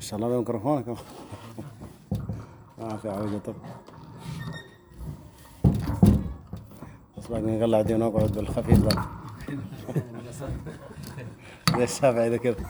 شاء الله بميكروفونك. ما في عوجة. طب بس بعد نقلع دي ونقعد بالخفيف بقى زي الشافعي ده كده.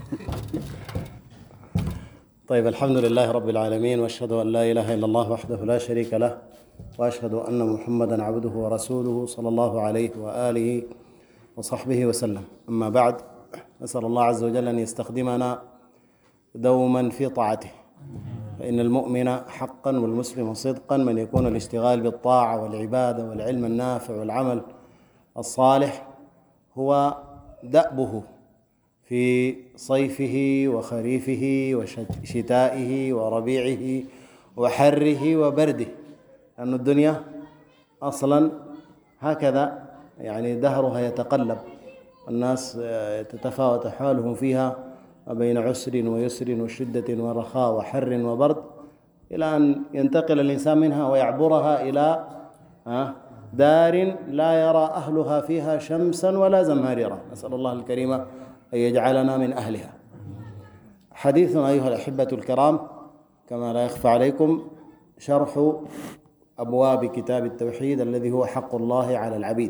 طيب، الحمد لله رب العالمين، واشهد ان لا اله الا الله وحده لا شريك له، واشهد ان محمدا عبده ورسوله صلى الله عليه واله وصحبه وسلم. اما بعد، نسال الله عز وجل ان يستخدمنا دوما في طاعته، فإن المؤمن حقا والمسلم صدقا من يكون الاشتغال بالطاعة والعبادة والعلم النافع والعمل الصالح هو دأبه في صيفه وخريفه وشتائه وربيعه وحره وبرده، لأن الدنيا أصلا هكذا، يعني دهرها يتقلب، الناس تتفاوت حالهم فيها بين عسر ويسر وشدة ورخاء وحر وبرد، إلى أن ينتقل الإنسان منها ويعبرها إلى دار لا يرى أهلها فيها شمسا ولا زمهريرا. نسأل الله الكريم أن يجعلنا من أهلها. حديثنا أيها الأحبة الكرام، كما لا يخفى عليكم، شرح أبواب كتاب التوحيد الذي هو حق الله على العبيد،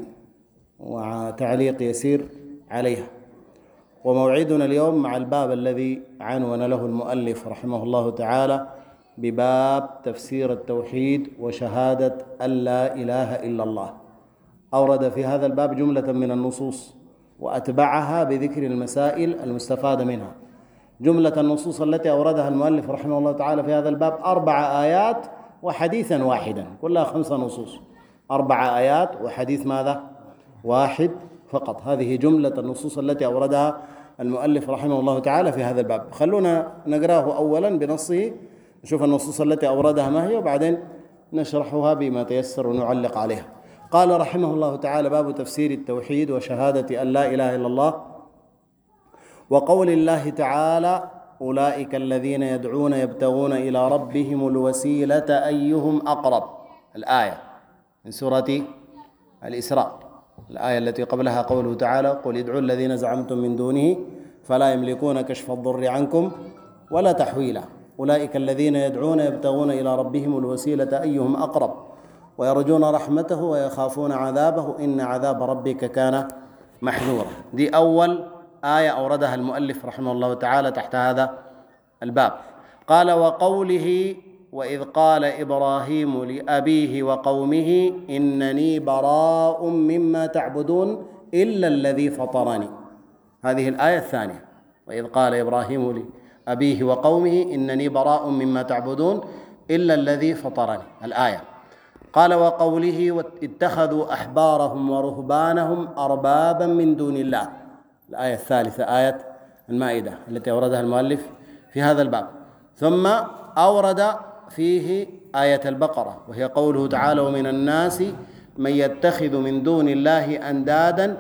وتعليق يسير عليها. وموعدنا اليوم مع الباب الذي عنون له المؤلف رحمه الله تعالى بباب تفسير التوحيد وشهادة أن لا إله إلا الله. أورد في هذا الباب جملة من النصوص، وأتبعها بذكر المسائل المستفادة منها. جملة النصوص التي أوردها المؤلف رحمه الله تعالى في هذا الباب 4 آيات وحديثا واحدا، كلها 5 نصوص، 4 آيات وحديث ماذا؟ واحد فقط. هذه جملة النصوص التي أوردها المؤلف رحمه الله تعالى في هذا الباب. خلونا نقراه أولا بنصه، نشوف النصوص التي أوردها ما هي، وبعدين نشرحها بما تيسر ونعلق عليها. قال رحمه الله تعالى: باب تفسير التوحيد وشهادة أن لا إله إلا الله، وقول الله تعالى: أولئك الذين يدعون يبتغون إلى ربهم الوسيلة أيهم أقرب. الآية من سورة الإسراء، الآية التي قبلها قوله تعالى: قل ادعوا الذين زعمتم من دونه فلا يملكون كشف الضر عنكم ولا تحويلا. أولئك الذين يدعون يبتغون إلى ربهم الوسيلة أيهم أقرب ويرجون رحمته ويخافون عذابه إن عذاب ربك كان محذورا. دي أول آية أوردها المؤلف رحمه الله تعالى تحت هذا الباب. قال: وقوله: وإذ قال إبراهيم لأبيه وقومه إنني براء مما تعبدون إلا الذي فطرني. هذه الآية الثانية. وإذ قال إبراهيم لأبيه وقومه إنني براء مما تعبدون إلا الذي فطرني. الآية. قال: وقوله: اتخذوا أحبارهم ورهبانهم أربابا من دون الله. الآية الثالثة، آية المائدة التي أوردها المؤلف في هذا الباب. ثم أورد فيه آية البقرة، وهي قوله تعالى: ومن الناس من يتخذ من دون الله أندادا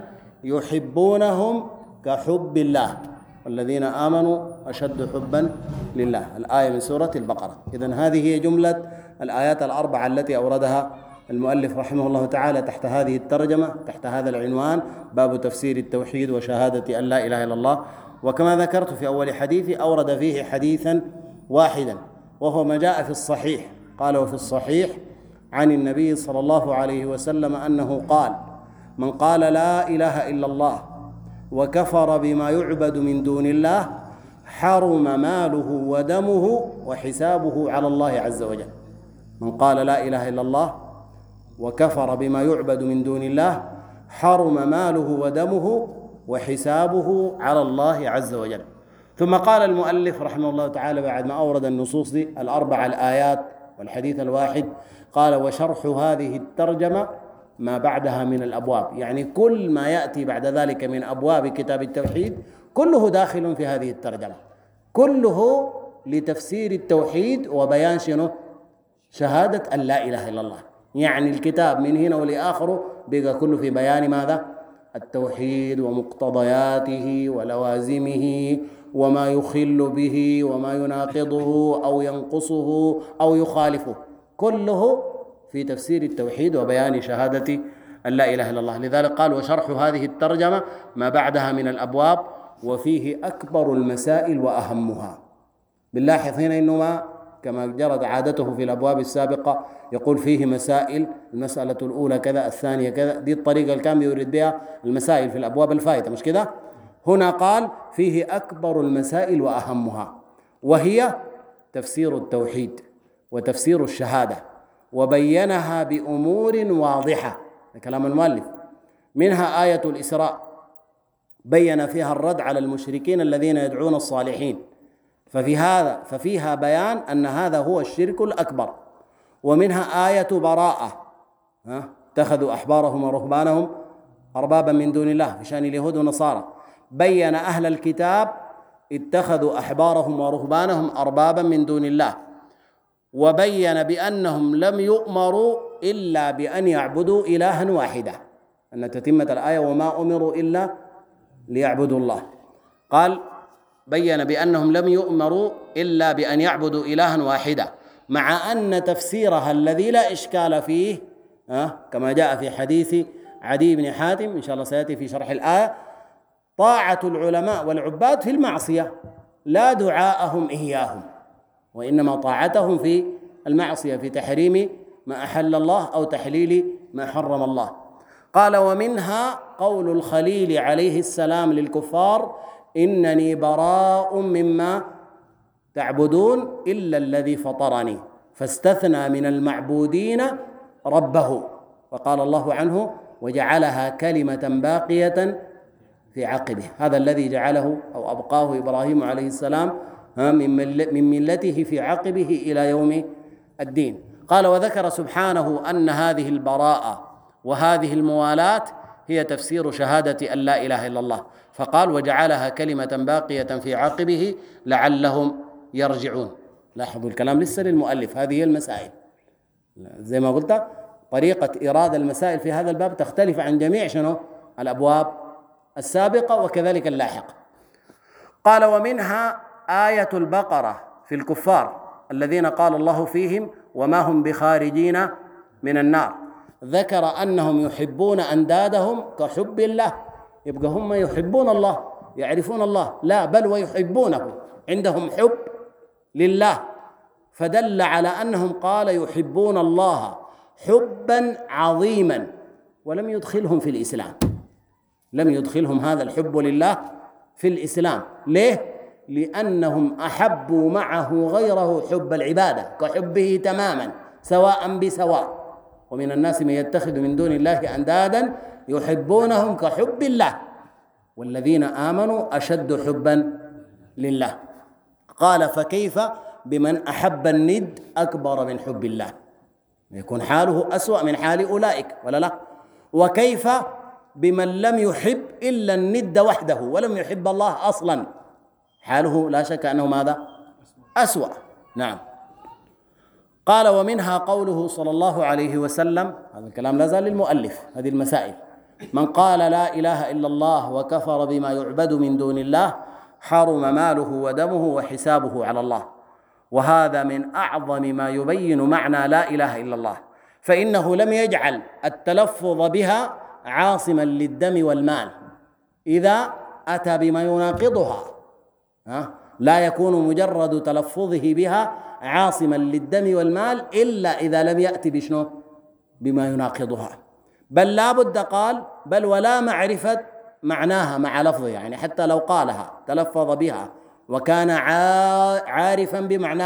يحبونهم كحب الله والذين آمنوا أشد حبا لله. الآية من سورة البقرة. إذن هذه هي جملة الآيات 4 التي أوردها المؤلف رحمه الله تعالى تحت هذه الترجمة، تحت هذا العنوان: باب تفسير التوحيد وشهادة أن لا إله إلا الله. وكما ذكرت في أول حديثي، أورد فيه حديثا واحدا، وهو ما جاء في الصحيح. قال: وفي الصحيح عن النبي صلى الله عليه وسلم أنه قال: من قال لا إله إلا الله وكفر بما يعبد من دون الله حرم ماله ودمه وحسابه على الله عز وجل. من قال لا إله إلا الله وكفر بما يعبد من دون الله حرم ماله ودمه وحسابه على الله عز وجل. ثم قال المؤلف رحمه الله تعالى بعد ما أورد النصوص دي 4 الآيات والحديث الواحد، قال: وشرح هذه الترجمة ما بعدها من الأبواب. يعني كل ما يأتي بعد ذلك من أبواب كتاب التوحيد كله داخل في هذه الترجمة، كله لتفسير التوحيد وبيان شنو؟ شهادة أن لا إله إلا الله. يعني الكتاب من هنا ولآخره بقى كله في بيان ماذا؟ التوحيد ومقتضياته ولوازمه وما يخل به وما يناقضه أو ينقصه أو يخالفه، كله في تفسير التوحيد وبيان شهادة أن لا إله إلا الله. لذلك قال: وشرح هذه الترجمة ما بعدها من الأبواب، وفيه أكبر المسائل وأهمها. بنلاحظ هنا أنه ما كما جرت عادته في الأبواب السابقة يقول فيه مسائل، المسألة الأولى كذا، الثانية كذا، دي الطريقة اللي كان بيورد بها المسائل في الأبواب الفائتة، مش كده؟ هنا قال فيه أكبر المسائل وأهمها، وهي تفسير التوحيد وتفسير الشهادة، وبينها بأمور واضحة، كلام المؤلف. منها آية الإسراء بين فيها الرد على المشركين الذين يدعون الصالحين، ففيها بيان أن هذا هو الشرك الأكبر. ومنها آية براءة، اتخذوا أحبارهم ورهبانهم أربابا من دون الله في شأن اليهود والنصارى، بين أهل الكتاب اتخذوا أحبارهم ورهبانهم أربابا من دون الله، وبين بأنهم لم يؤمروا إلا بأن يعبدوا إلها واحدا، أن تتمة الآية وما أمروا إلا ليعبدوا الله. قال بين بأنهم لم يؤمروا إلا بأن يعبدوا إلها واحدا، مع أن تفسيرها الذي لا إشكال فيه كما جاء في حديث عدي بن حاتم إن شاء الله سيأتي في شرح الآية: طاعة العلماء والعباد في المعصية، لا دعاءهم إياهم، وإنما طاعتهم في المعصية، في تحريم ما أحل الله أو تحليل ما حرم الله. قال ومنها قول الخليل عليه السلام للكفار: إنني براء مما تعبدون إلا الذي فطرني، فاستثنى من المعبودين ربه، وقال الله عنه: وجعلها كلمة باقية في عقبه. هذا الذي جعله أو أبقاه إبراهيم عليه السلام من ملته في عقبه إلى يوم الدين. قال وذكر سبحانه أن هذه البراءة وهذه الموالاة هي تفسير شهادة أن لا إله إلا الله، فقال: وجعلها كلمة باقية في عقبه لعلهم يرجعون. لاحظوا الكلام لسه للمؤلف، هذه هي المسائل. زي ما قلت طريقة إرادة المسائل في هذا الباب تختلف عن جميع الأبواب السابقة وكذلك اللاحقة. قال ومنها آية البقرة في الكفار الذين قال الله فيهم: وما هم بخارجين من النار. ذكر أنهم يحبون أندادهم كحب الله، يبقى هم يحبون الله، يعرفون الله، لا بل ويحبونه، عندهم حب لله، فدل على أنهم قال يحبون الله حبا عظيما، ولم يدخلهم في الإسلام، لم يدخلهم هذا الحب لله في الإسلام. ليه؟ لأنهم أحبوا معه غيره حب العبادة كحبه تماما سواء بسواء. ومن الناس من يتخذ من دون الله أندادا يحبونهم كحب الله والذين آمنوا أشد حبا لله. قال فكيف بمن أحب الند أكبر من حب الله؟ يكون حاله أسوأ من حال أولئك ولا لا؟ وكيف بمن لم يحب إلا الند وحده ولم يحب الله أصلا؟ حاله لا شك أنه ماذا؟ أسوأ. نعم. قال ومنها قوله صلى الله عليه وسلم، هذا الكلام لا زال للمؤلف، هذه المسائل: من قال لا إله إلا الله وكفر بما يعبد من دون الله حرم ماله ودمه وحسابه على الله. وهذا من أعظم ما يبين معنى لا إله إلا الله، فإنه لم يجعل التلفظ بها عاصما للدم والمال إذا أتى بما يناقضها، لا يكون مجرد تلفظه بها عاصما للدم والمال إلا إذا لم يأتي بشنو؟ بما يناقضها. بل لا بد قال بل ولا معرفة معناها مع لفظه، يعني حتى لو قالها تلفظ بها وكان عارفا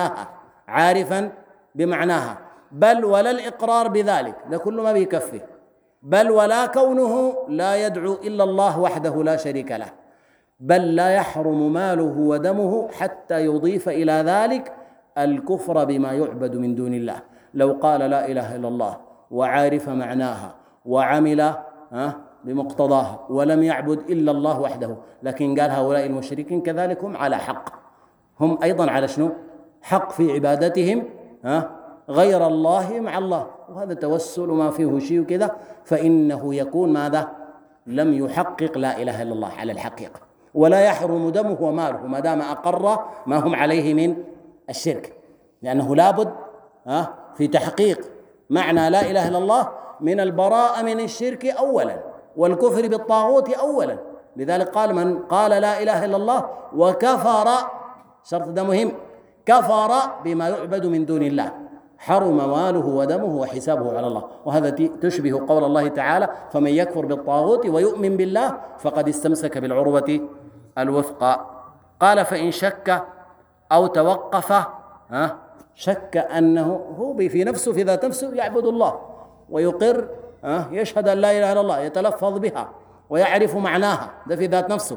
بمعناها بل ولا الإقرار بذلك، ده كل ما بيكفي. بل ولا كونه لا يدعو إلا الله وحده لا شريك له، بل لا يحرم ماله ودمه حتى يضيف إلى ذلك الكفر بما يعبد من دون الله. لو قال لا إله إلا الله وعارف معناها وعمل بمقتضاها ولم يعبد إلا الله وحده، لكن قال هؤلاء المشركين كذلك هم على حق، هم أيضا على شنو؟ حق في عبادتهم غير الله مع الله، وهذا توسل ما فيه شيء كذا، فإنه يكون ماذا؟ لم يحقق لا إله إلا الله على الحقيقة، ولا يحرم دمه وماله ما دام أقر ما هم عليه من الشرك، لأنه لابد في تحقيق معنى لا إله إلا الله من البراءة من الشرك أولا والكفر بالطاغوت أولا. لذلك قال من قال لا إله إلا الله وكفر، شرط ده مهم، كفر بما يعبد من دون الله، حرم ماله ودمه وحسابه على الله. وهذا تشبه قول الله تعالى: فمن يكفر بالطاغوت ويؤمن بالله فقد استمسك بالعروة الوثقى. قال: فإن شك أو توقف، شك أنه هو في نفسه، في ذات نفسه يعبد الله ويقر، يشهد أن لا إله إلا الله، يتلفظ بها ويعرف معناها، ده في ذات نفسه،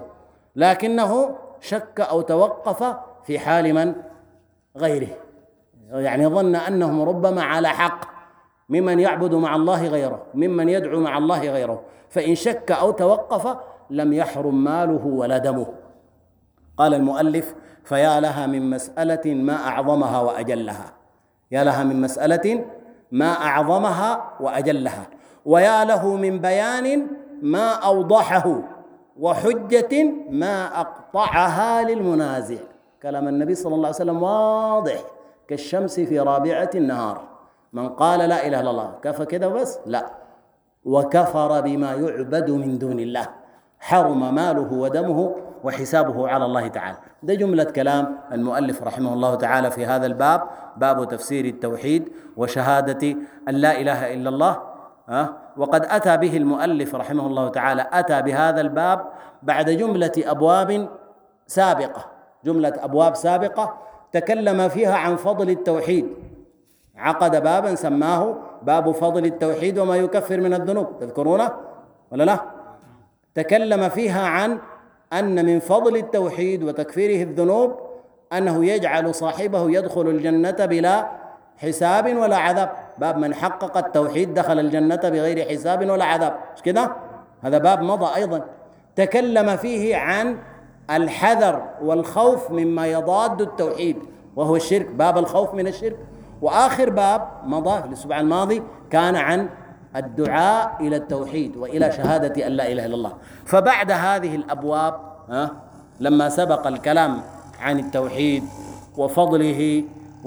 لكنه شك أو توقف في حال من غيره، يعني ظن أنهم ربما على حق ممن يعبد مع الله غيره، ممن يدعو مع الله غيره. فإن شك أو توقف لم يحرم ماله ولا دمه. قال المؤلف: فيا لها من مسألة ما أعظمها وأجلها. يا لها من مسألة ما أعظمها وأجلها، ويا له من بيان ما أوضحه، وحجة ما أقطعها للمنازع. كلام النبي صلى الله عليه وسلم واضح كالشمس في رابعة النهار. من قال لا إله إلا الله كفى كده بس؟ لا، وكفر بما يعبد من دون الله، حرم ماله ودمه وحسابه على الله تعالى. ده جملة كلام المؤلف رحمه الله تعالى في هذا الباب، باب تفسير التوحيد وشهادة أن لا إله إلا الله. وقد أتى به المؤلف رحمه الله تعالى، أتى بهذا الباب بعد جملة أبواب سابقة، جملة أبواب سابقة تكلم فيها عن فضل التوحيد. عقد بابا سماه باب فضل التوحيد وما يكفر من الذنوب، تذكرونه ولا لا؟ تكلم فيها عن أن من فضل التوحيد وتكفيره الذنوب أنه يجعل صاحبه يدخل الجنة بلا حساب ولا عذاب. باب من حقق التوحيد دخل الجنة بغير حساب ولا عذاب، مش كده؟ هذا باب مضى أيضا تكلم فيه عن الحذر والخوف مما يضاد التوحيد وهو الشرك، باب الخوف من الشرك. وآخر باب مضى في الأسبوع الماضي كان عن الدعاء إلى التوحيد وإلى شهادة أن لا إله إلا الله. فبعد هذه الأبواب لما سبق الكلام عن التوحيد وفضله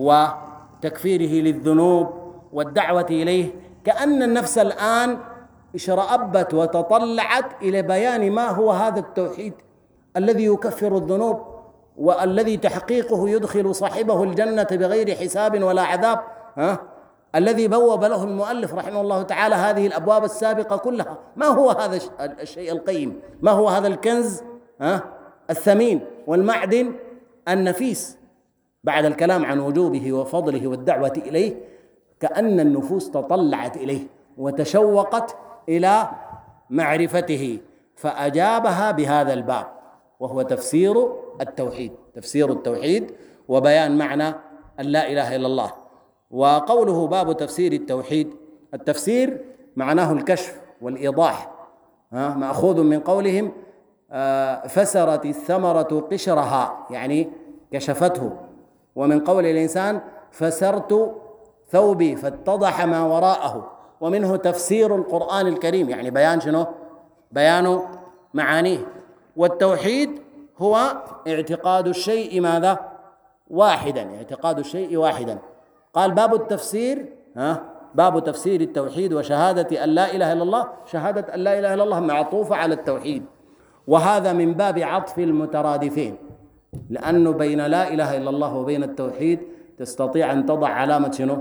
وتكفيره للذنوب والدعوة إليه، كأن النفس الآن اشرأبت وتطلعت إلى بيان ما هو هذا التوحيد الذي يكفر الذنوب والذي تحقيقه يدخل صاحبه الجنة بغير حساب ولا عذاب، الذي بوب له المؤلف رحمه الله تعالى هذه الأبواب السابقة كلها. ما هو هذا الشيء القيم؟ ما هو هذا الكنز الثمين والمعدن النفيس؟ بعد الكلام عن وجوبه وفضله والدعوة إليه، كأن النفوس تطلعت إليه وتشوقت إلى معرفته، فأجابها بهذا الباب وهو تفسير التوحيد، تفسير التوحيد وبيان معنى أن لا إله إلا الله. وقوله باب تفسير التوحيد، التفسير معناه الكشف والإيضاح، مأخوذ من قولهم فسرت الثمرة قشرها، يعني كشفته. ومن قول الإنسان فسرت ثوبي فاتضح ما وراءه. ومنه تفسير القرآن الكريم، يعني بيان شنو؟ بيان معانيه. والتوحيد هو اعتقاد الشيء ماذا؟ واحدا، اعتقاد الشيء واحدا. قال باب التفسير، باب تفسير التوحيد وشهادة أن لا إله إلا الله. شهادة أن لا إله إلا الله معطوفة على التوحيد، وهذا من باب عطف المترادفين، لأنه بين لا إله إلا الله وبين التوحيد تستطيع أن تضع علامة شنو؟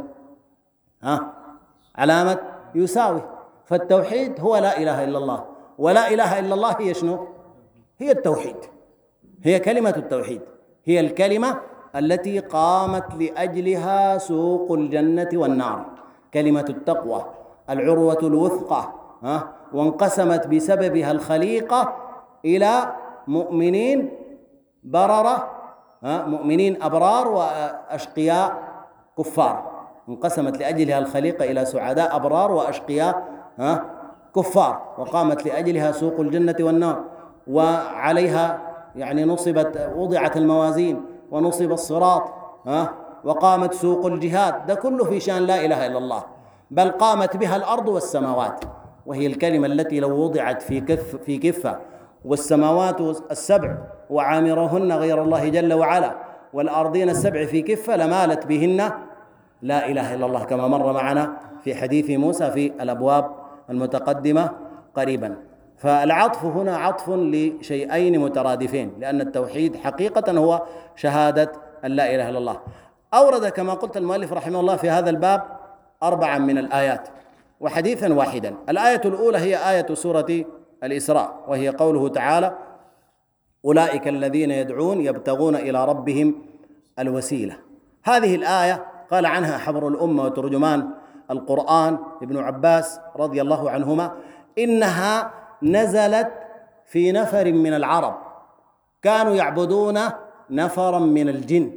علامة يساوي. فالتوحيد هو لا إله إلا الله، ولا إله إلا الله هي شنو؟ هي التوحيد، هي كلمة التوحيد، هي الكلمة التي قامت لأجلها سوق الجنة والنار، كلمة التقوى، العروة الوثقى، وانقسمت بسببها الخليقة إلى مؤمنين بررة، مؤمنين أبرار وأشقياء كفار. انقسمت لأجلها الخليقة إلى سعداء أبرار وأشقياء كفار، وقامت لأجلها سوق الجنة والنار، وعليها يعني وضعت الموازين ونصب الصراط، وقامت سوق الجهاد. ده كله في شأن لا إله إلا الله، بل قامت بها الأرض والسماوات، وهي الكلمة التي لو وضعت في كفة والسماوات السبع وعامرهن غير الله جل وعلا والأرضين السبع في كفة لمالت بهن لا إله إلا الله، كما مر معنا في حديث موسى في الأبواب المتقدمة قريبا. فالعطف هنا عطف لشيئين مترادفين، لأن التوحيد حقيقة هو شهادة أن لا إله إلا الله. أورد كما قلت المؤلف رحمه الله في هذا الباب 4 من الآيات وحديثا واحدا. الآية الأولى هي آية سورة الإسراء، وهي قوله تعالى: أولئك الذين يدعون يبتغون إلى ربهم الوسيلة. هذه الآية قال عنها حبر الأمة وترجمان القرآن ابن عباس رضي الله عنهما إنها نزلت في نفر من العرب كانوا يعبدون نفرا من الجن،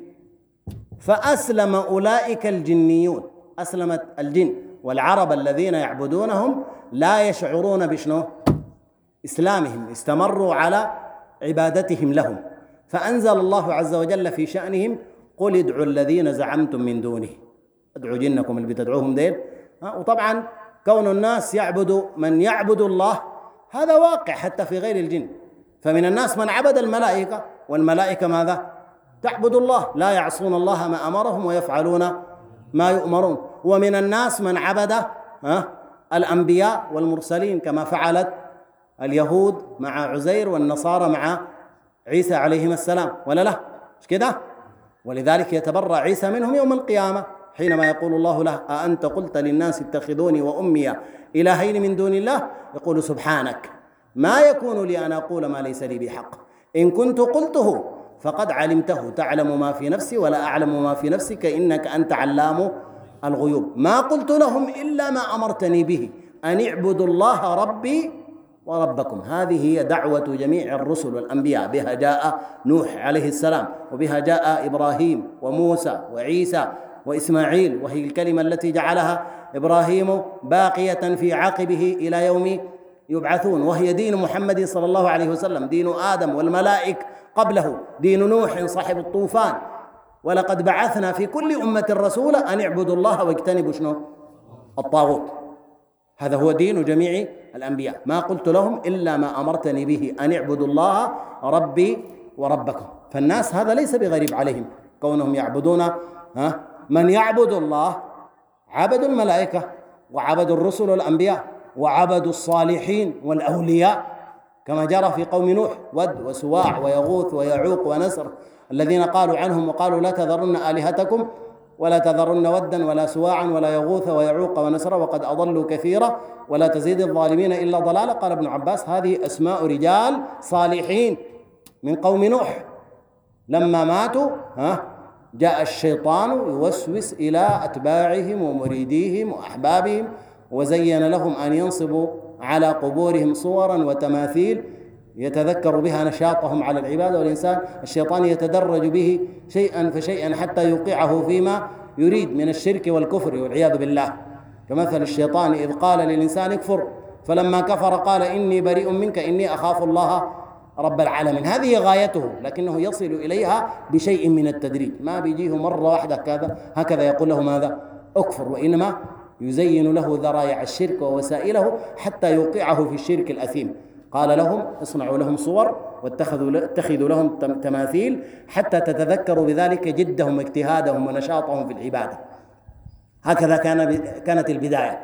فأسلم أولئك الجنيون، أسلمت الجن، والعرب الذين يعبدونهم لا يشعرون بشنو إسلامهم، استمروا على عبادتهم لهم، فأنزل الله عز وجل في شأنهم: قل ادعوا الذين زعمتم من دونه، ادعوا جنكم اللي بتدعوهم ديل. وطبعا كون الناس يعبدوا من يعبد الله هذا واقع حتى في غير الجن، فمن الناس من عبد الملائكة، والملائكة ماذا؟ تعبد الله، لا يعصون الله ما أمرهم ويفعلون ما يؤمرون. ومن الناس من عبد الأنبياء والمرسلين كما فعلت اليهود مع عزير والنصارى مع عيسى عليهم السلام، ولا لا؟ مش كده؟ ولذلك يتبرأ عيسى منهم يوم القيامة حينما يقول الله له: أأنت قلت للناس اتخذوني وأمي إلهين من دون الله؟ يقول: سبحانك ما يكون لي أن أقول ما ليس لي بحق، إن كنت قلته فقد علمته، تعلم ما في نفسي ولا أعلم ما في نفسك إنك أنت علام الغيوب، ما قلت لهم إلا ما أمرتني به أن اعبدوا الله ربي وربكم. هذه هي دعوة جميع الرسل والأنبياء، بها جاء نوح عليه السلام، وبها جاء إبراهيم وموسى وعيسى وإسماعيل، وهي الكلمة التي جعلها إبراهيم باقية في عقبه إلى يوم يبعثون، وهي دين محمد صلى الله عليه وسلم، دين آدم والملائك قبله، دين نوح صاحب الطوفان. ولقد بعثنا في كل أمة رسولا أن اعبدوا الله واجتنبوا شنو؟ الطاغوت. هذا هو دين جميع الأنبياء، ما قلت لهم إلا ما أمرتني به أن اعبدوا الله ربي وربكم. فالناس هذا ليس بغريب عليهم كونهم يعبدون من يعبد الله، عبدوا الملائكة وعبدوا الرسل والأنبياء وعبدوا الصالحين والأولياء، كما جرى في قوم نوح: ود وسواع ويغوث ويعوق ونسر، الذين قالوا عنهم وقالوا: لا تذرن آلهتكم ولا تذرن ودا ولا سواعا ولا يغوث ويعوق ونسر وقد أضلوا كثيرا ولا تزيد الظالمين إلا ضلالا. قال ابن عباس: هذه أسماء رجال صالحين من قوم نوح، لما ماتوا جاء الشيطان يوسوس إلى أتباعهم ومريديهم وأحبابهم وزين لهم أن ينصبوا على قبورهم صورا وتماثيل يتذكر بها نشاطهم على العبادة، والإنسان الشيطان يتدرج به شيئا فشيئا حتى يوقعه فيما يريد من الشرك والكفر والعياذ بالله، كمثل الشيطان إذ قال للإنسان اكفر فلما كفر قال إني بريء منك إني أخاف الله رب العالمين. هذه غايته، لكنه يصل إليها بشيء من التدريج، ما بيجيه مرة واحدة هكذا يقول له ماذا؟ أكفر، وإنما يزين له ذرائع الشرك ووسائله حتى يوقعه في الشرك الأثيم. قال لهم: اصنعوا لهم صور واتخذوا لهم تماثيل حتى تتذكروا بذلك جدهم واجتهادهم ونشاطهم في العبادة. هكذا كانت البداية،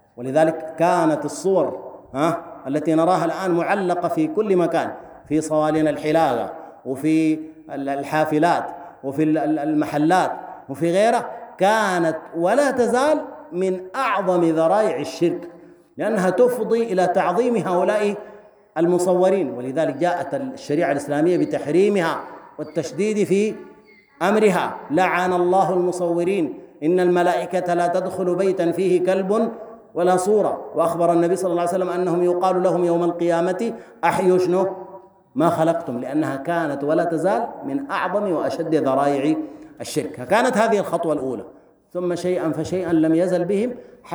ولذلك كانت الصور التي نراها الآن معلقة في كل مكان، في صوالين الحلاقة وفي الحافلات وفي المحلات وفي غيره، كانت ولا تزال من أعظم ذرائع الشرك، لأنها تفضي إلى تعظيم هؤلاء المصورين. ولذلك جاءت الشريعة الإسلامية بتحريمها والتشديد في أمرها: لعن الله المصورين، إن الملائكة لا تدخل بيتا فيه كلب ولا صورة. وأخبر النبي صلى الله عليه وسلم أنهم يقال لهم يوم القيامة: أحيوا شنو ما خلقتم، لأنها كانت ولا تزال من أعظم وأشد ذرائع الشرك. كانت هذه الخطوة الأولى، ثم شيئا فشيئا لم يزل بهم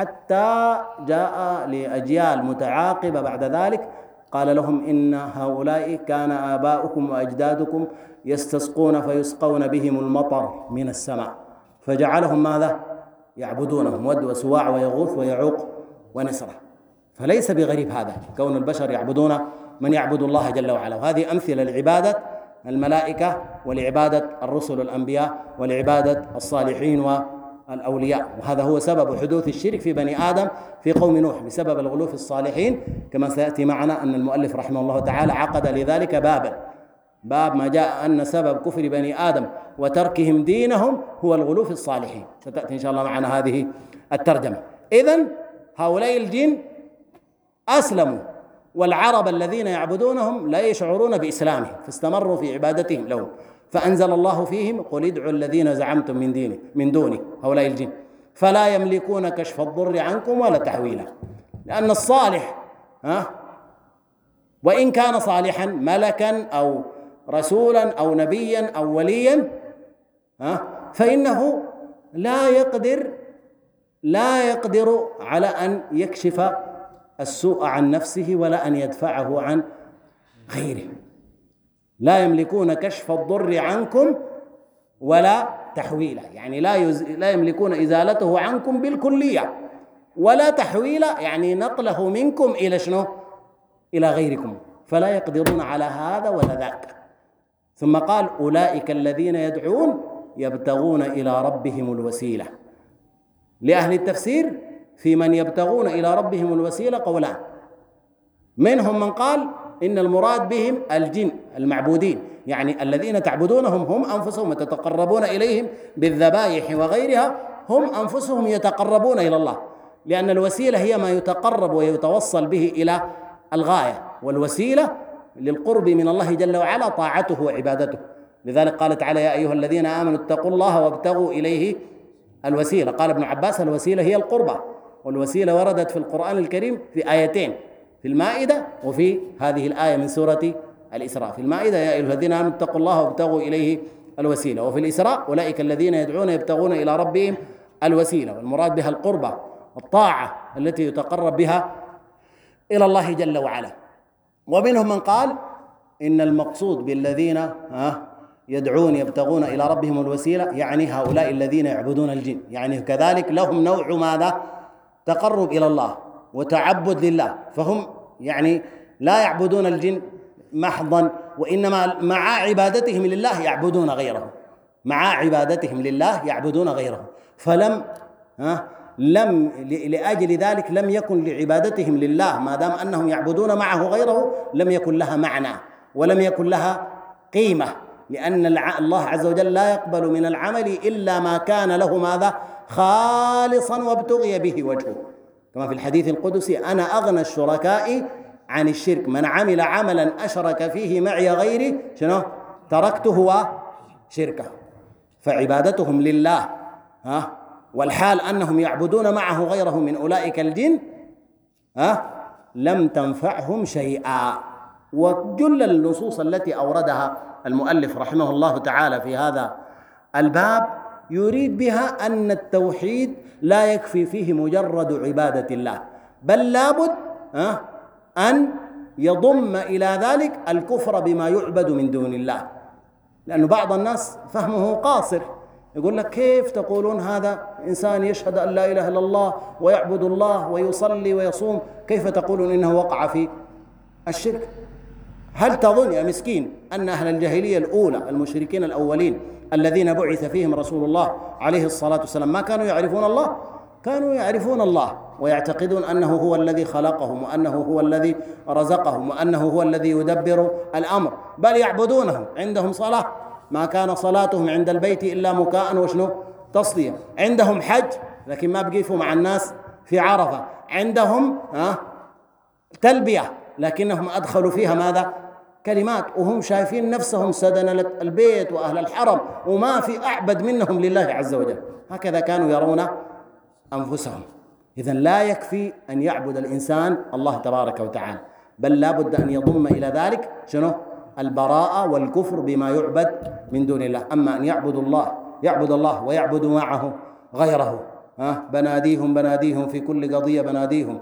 حتى جاء لأجيال متعاقبة بعد ذلك قال لهم: إن هؤلاء كان آباؤكم وأجدادكم يستسقون فيسقون بهم المطر من السماء، فجعلهم ماذا؟ يعبدونهم، ود وسواع ويغوث ويعوق ونسرة. فليس بغريب هذا كون البشر يعبدون من يعبد الله جل وعلا. وهذه أمثلة لعبادة الملائكة ولعبادة الرسل والأنبياء ولعبادة الصالحين والأولياء. وهذا هو سبب حدوث الشرك في بني آدم في قوم نوح بسبب الغلو في الصالحين، كما سيأتي معنا أن المؤلف رحمه الله تعالى عقد لذلك بابا باب ما جاء أن سبب كفر بني آدم وتركهم دينهم هو الغلو في الصالحين، ستأتي إن شاء الله معنا هذه الترجمة. إذن هؤلاء الجن أسلموا، والعرب الذين يعبدونهم لا يشعرون بإسلامهم فاستمروا في عبادتهم لهم، فأنزل الله فيهم قل ادعوا الذين زعمتم من دونه هؤلاء الجن فلا يملكون كشف الضر عنكم ولا تحويلا. لأن الصالح وإن كان صالحا ملكا أو رسولا أو نبيا أو وليا فإنه لا يقدر على أن يكشف السوء عن نفسه ولا أن يدفعه عن غيره. لا يملكون كشف الضر عنكم ولا تحويلا، يعني لا يملكون إزالته عنكم بالكلية، ولا تحويلا يعني نقله منكم إلى شنو؟ إلى غيركم، فلا يقدرون على هذا ولا ذاك. ثم قال أولئك الذين يدعون يبتغون إلى ربهم الوسيلة. لأهل التفسير في من يبتغون إلى ربهم الوسيلة قولان، منهم من قال إن المراد بهم الجن المعبودين، يعني الذين تعبدونهم هم أنفسهم وتتقربون إليهم بالذبائح وغيرها، هم أنفسهم يتقربون إلى الله، لأن الوسيلة هي ما يتقرب ويتوصل به إلى الغاية، والوسيلة للقرب من الله جل وعلا طاعته وعبادته. لذلك قال تعالى يا أيها الذين آمنوا اتقوا الله وابتغوا إليه الوسيلة. قال ابن عباس الوسيلة هي القربة، والوسيلة وردت في القرآن الكريم في آيتين، في المائدة وفي هذه الآية من سورة الإسراء. في المائدة يا أيها الذين آمنوا اتقوا الله وابتغوا إليه الوسيلة، وفي الإسراء أولئك الذين يدعون يبتغون إلى ربهم الوسيلة، والمراد بها القربة الطاعة التي يتقرب بها إلى الله جل وعلا. ومنهم من قال إن المقصود بالذين يدعون يبتغون إلى ربهم الوسيلة يعني هؤلاء الذين يعبدون الجن، يعني كذلك لهم نوع ماذا؟ تقرب إلى الله وتعبد لله، فهم يعني لا يعبدون الجن محضا، وإنما مع عبادتهم لله يعبدون غيره، مع عبادتهم لله يعبدون غيره، فلم لأجل ذلك لم يكن لعبادتهم لله ما دام أنهم يعبدون معه غيره لم يكن لها معنى ولم يكن لها قيمة، لأن الله عز وجل لا يقبل من العمل إلا ما كان له ماذا؟ خالصا وابتغي به وجهه، كما في الحديث القدسي أنا أغنى الشركاء عن الشرك، من عمل عملا أشرك فيه معي غيري شنو؟ تركته وشركه. فعبادتهم لله والحال أنهم يعبدون معه غيره من أولئك الجن لم تنفعهم شيئا. وجل النصوص التي أوردها المؤلف رحمه الله تعالى في هذا الباب يريد بها أن التوحيد لا يكفي فيه مجرد عبادة الله، بل لابد أن يضم إلى ذلك الكفر بما يعبد من دون الله، لأن بعض الناس فهمه قاصر، يقول لك كيف تقولون هذا إنسان يشهد أن لا إله إلا الله ويعبد الله ويصلي ويصوم، كيف تقولون إنه وقع في الشرك؟ هل تظن يا مسكين أن أهل الجاهلية الأولى المشركين الأولين الذين بعث فيهم رسول الله عليه الصلاة والسلام ما كانوا يعرفون الله؟ كانوا يعرفون الله ويعتقدون أنه هو الذي خلقهم وأنه هو الذي رزقهم وأنه هو الذي يدبر الأمر، بل يعبدونهم. عندهم صلاة ما كان صلاتهم عند البيت إلا مكاء وشنو؟ تصدية. عندهم حج لكن ما بقيفوا مع الناس في عرفة. عندهم تلبية لكنهم أدخلوا فيها ماذا؟ كلمات، وهم شايفين نفسهم سدنة البيت وأهل الحرم وما في أعبد منهم لله عز وجل. هكذا كانوا يرون أنفسهم. إذن لا يكفي أن يعبد الإنسان الله تبارك وتعالى، بل لا بد أن يضم إلى ذلك شنو؟ البراءة والكفر بما يعبد من دون الله. أما أن يعبد الله ويعبد معه غيره، بناديهم في كل قضية بناديهم،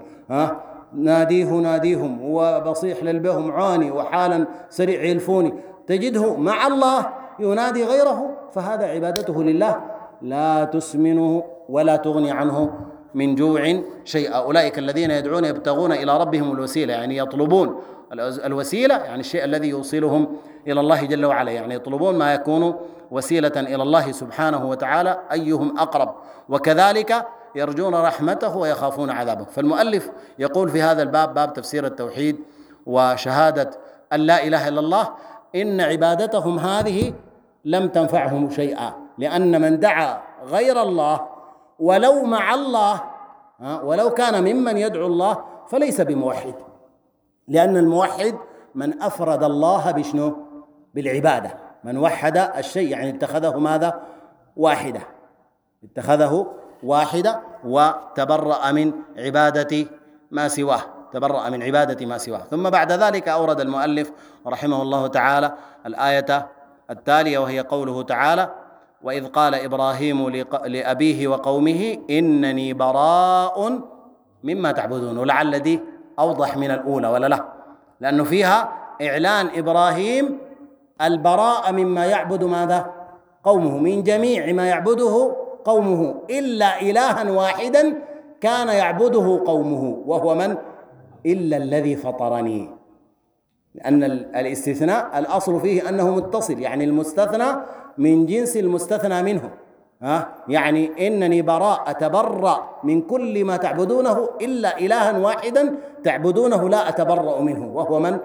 ناديهم وبصيح للبهم عاني وحالا سريع يلفوني، تجده مع الله ينادي غيره، فهذا عبادته لله لا تسمنه ولا تغني عنه من جوع شيئا. أولئك الذين يدعون يبتغون إلى ربهم الوسيلة، يعني يطلبون الوسيلة، يعني الشيء الذي يوصلهم إلى الله جل وعلا، يعني يطلبون ما يكون وسيلة إلى الله سبحانه وتعالى أيهم أقرب، وكذلك يرجون رحمته ويخافون عذابه. فالمؤلف يقول في هذا الباب، باب تفسير التوحيد وشهادة أن لا إله إلا الله، إن عبادتهم هذه لم تنفعهم شيئا، لأن من دعا غير الله ولو مع الله ولو كان ممن يدعو الله فليس بموحد، لأن الموحد من أفرد الله بشنو؟ بالعبادة. من وحد الشيء يعني اتخذه ماذا؟ واحدة، اتخذه واحدة وتبرأ من عبادة ما سواه، تبرأ من عبادة ما سواه. ثم بعد ذلك أورد المؤلف رحمه الله تعالى الآية التالية، وهي قوله تعالى: وإذ قال إبراهيم لأبيه وقومه إنني براء مما تعبدون. ولعل دي أوضح من الأولى ولا لا؟ لأنه فيها إعلان إبراهيم البراء مما يعبد ماذا؟ قومه، من جميع ما يعبده قومه إلا إلها واحدا كان يعبده قومه، وهو من؟ إلا الذي فطرني. لأن الاستثناء الأصل فيه أنه متصل، يعني المستثنى من جنس المستثنى منه، يعني إنني براء، أتبرأ من كل ما تعبدونه إلا إلها واحدا تعبدونه لا أتبرأ منه، وهو من؟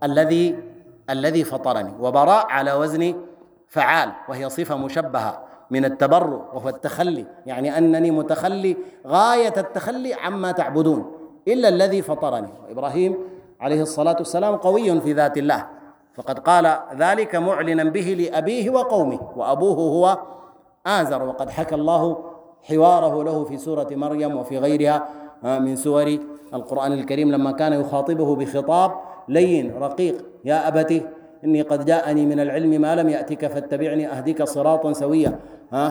الذي فطرني. وبراء على وزن فعال، وهي صفة مشبهة من التبرؤ وهو التخلي، يعني أنني متخلي غاية التخلي عما تعبدون إلا الذي فطرني. وإبراهيم عليه الصلاة والسلام قوي في ذات الله، فقد قال ذلك معلنا به لأبيه وقومه، وأبوه هو آزر. وقد حكى الله حواره له في سورة مريم وفي غيرها من سور القرآن الكريم، لما كان يخاطبه بخطاب لين رقيق: يا أبت إني قد جاءني من العلم ما لم يأتك فاتبعني أهدك صراطا سويا،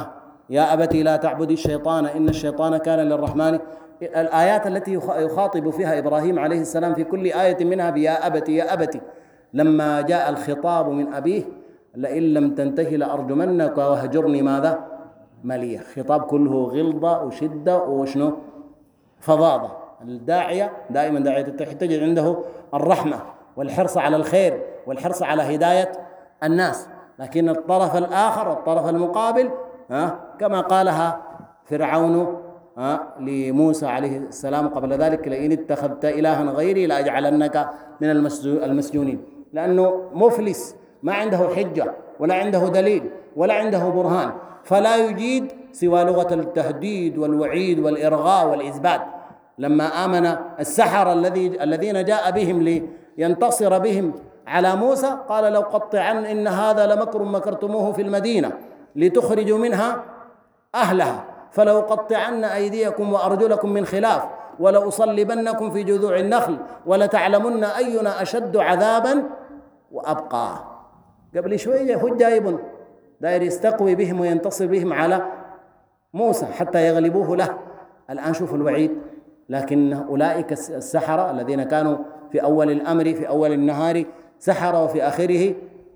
يا أبت لا تعبد الشيطان إن الشيطان كان للرحمن. الآيات التي يخاطب فيها إبراهيم عليه السلام في كل آية منها بيا أبت يا أبت. لما جاء الخطاب من أبيه: لئن لم تنتهي لأرجمنك وهجرني ماذا؟ مليا. خطاب كله غلظة وشدة وشنو؟ فظاظة. الداعية دائما داعية التوحيد تجد عنده الرحمة والحرص على الخير والحرص على هداية الناس، لكن الطرف الآخر والطرف المقابل كما قالها فرعون لموسى عليه السلام قبل ذلك: لئن اتخذت إلها غيري لأجعلنك من المسجونين. لأنه مفلس، ما عنده حجة ولا عنده دليل ولا عنده برهان، فلا يجيد سوى لغة التهديد والوعيد والإرغاء والإثبات. لما آمن السحرة الذين جاء بهم لينتصر بهم على موسى قال: لو قطعن إن هذا لمكر مكرتموه في المدينة لتخرجوا منها أهلها فلو قطعن أيديكم وأرجلكم من خلاف ولأصلبنكم في جذوع النخل ولتعلمن أينا أشد عذابا وأبقى. قبل شوية هو جايب داير يستقوي بهم وينتصر بهم على موسى حتى يغلبوه له. الآن شوفوا الوعيد. لكن أولئك السحرة الذين كانوا في أول الأمر في أول النهار سحرة وفي آخره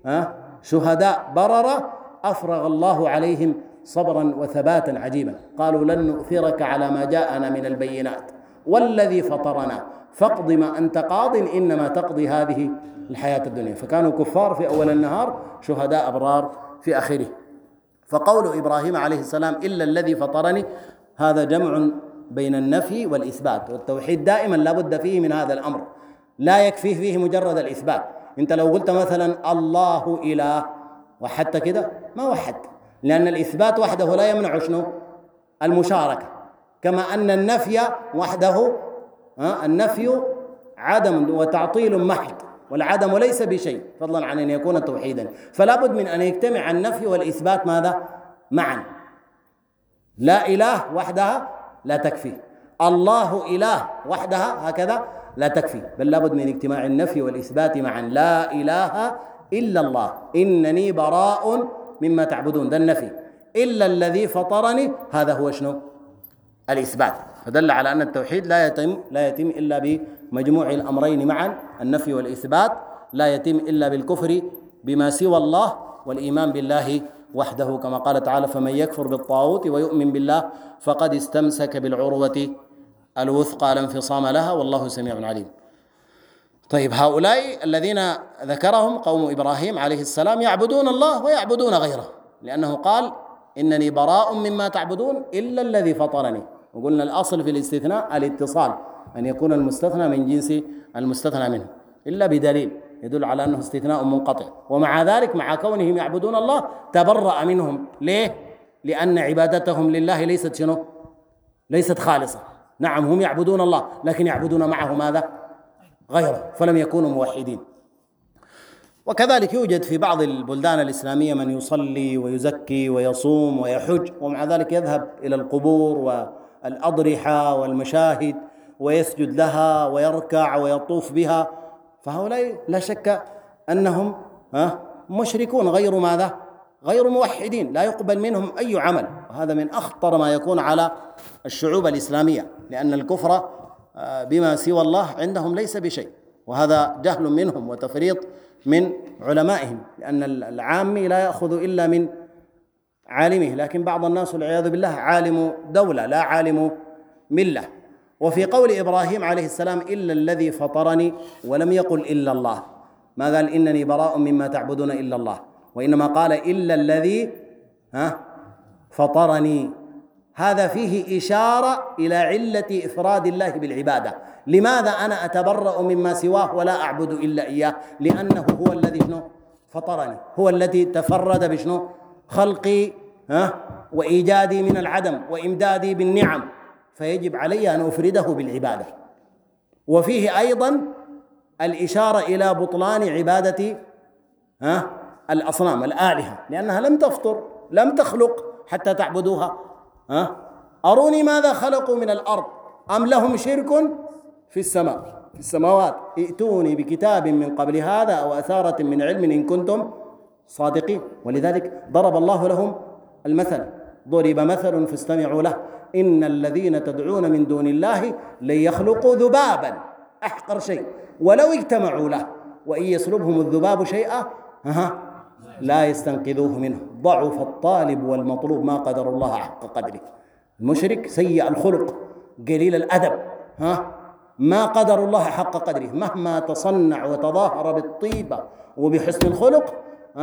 شهداء بررة، أفرغ الله عليهم صبرا وثباتا عجيبا. قالوا: لن نؤثرك على ما جاءنا من البينات والذي فطرنا فاقض ما أنت قاض إنما تقضي هذه الحياة الدنيا. فكانوا كفار في أول النهار، شهداء أبرار في آخره. فقول إبراهيم عليه السلام: إلا الذي فطرني، هذا جمع بين النفي والإثبات. والتوحيد دائما لا بد فيه من هذا الأمر، لا يكفيه فيه مجرد الإثبات. أنت لو قلت مثلا الله إله وحدت كده ما وحد، لأن الإثبات وحده لا يمنع شنو؟ المشاركة. كما أن النفي وحده النفي عدم وتعطيل محض، والعدم ليس بشيء فضلا عن أن يكون توحيدا. فلا بد من أن يجتمع النفي والإثبات ماذا؟ معا. لا إله وحدها لا تكفي، الله إله وحدها هكذا لا تكفي، بل لا بد من اجتماع النفي والإثبات معا. لا إله إلا الله، إنني براء مما تعبدون، ده النفي. إلا الذي فطرني، هذا هو شنو؟ الإثبات. فدل على أن التوحيد لا يتم إلا بمجموع الأمرين معا، النفي والإثبات. لا يتم إلا بالكفر بما سوى الله والإيمان بالله وحده، كما قال تعالى: فمن يكفر بالطاغوت ويؤمن بالله فقد استمسك بالعروة الوثقى لا انفصام لها والله سميع عليم. طيب، هؤلاء الذين ذكرهم قوم إبراهيم عليه السلام يعبدون الله ويعبدون غيره، لأنه قال: إنني براء مما تعبدون إلا الذي فطرني. وقلنا الأصل في الاستثناء الاتصال، أن يكون المستثنى من جنس المستثنى منه، إلا بدليل. يدل على أنه استثناء منقطع. ومع ذلك مع كونهم يعبدون الله تبرأ منهم. ليه؟ لأن عبادتهم لله ليست شنو؟ ليست خالصة. نعم هم يعبدون الله لكن يعبدون معه ماذا؟ غيره، فلم يكونوا موحدين. وكذلك يوجد في بعض البلدان الإسلامية من يصلي ويزكي ويصوم ويحج ومع ذلك يذهب إلى القبور والأضرحة والمشاهد ويسجد لها ويركع ويطوف بها، فهؤلاء لا شك أنهم مشركون غير ماذا؟ غير موحدين، لا يقبل منهم أي عمل. وهذا من أخطر ما يكون على الشعوب الإسلامية، لأن الكفر بما سوى الله عندهم ليس بشيء، وهذا جهل منهم وتفريط من علمائهم، لأن العامي لا يأخذ إلا من عالمه، لكن بعض الناس والعياذ بالله عالم دولة لا عالم ملة. وفي قول إبراهيم عليه السلام إلا الذي فطرني، ولم يقل إلا الله، ما قال إنني براء مما تعبدون إلا الله، وإنما قال إلا الذي فطرني. هذا فيه إشارة إلى علة إفراد الله بالعبادة. لماذا أنا أتبرأ مما سواه ولا أعبد إلا إياه؟ لأنه هو الذي فطرني، هو الذي تفرد بشنو؟ خلقي وإيجادي من العدم وإمدادي بالنعم، فيجب علي أن أفرده بالعبادة. وفيه أيضا الإشارة إلى بطلان عبادة الأصنام الآلهة، لأنها لم تفطر، لم تخلق حتى تعبدوها. أروني ماذا خلقوا من الأرض أم لهم شرك في السماوات ائتوني بكتاب من قبل هذا أو أثارة من علم إن كنتم صادقين. ولذلك ضرب الله لهم المثل، ضرب مثل فاستمعوا له إن الذين تدعون من دون الله لن يخلقوا ذبابا، أحقر شيء، ولو اجتمعوا له وإن يسلبهم الذباب شيئا لا يستنقذوه منه، ضعف الطالب والمطلوب ما قدر الله حق قدره. المشرك سيء الخلق قليل الأدب ما قدر الله حق قدره، مهما تصنع وتظاهر بالطيبة وبحسن الخلق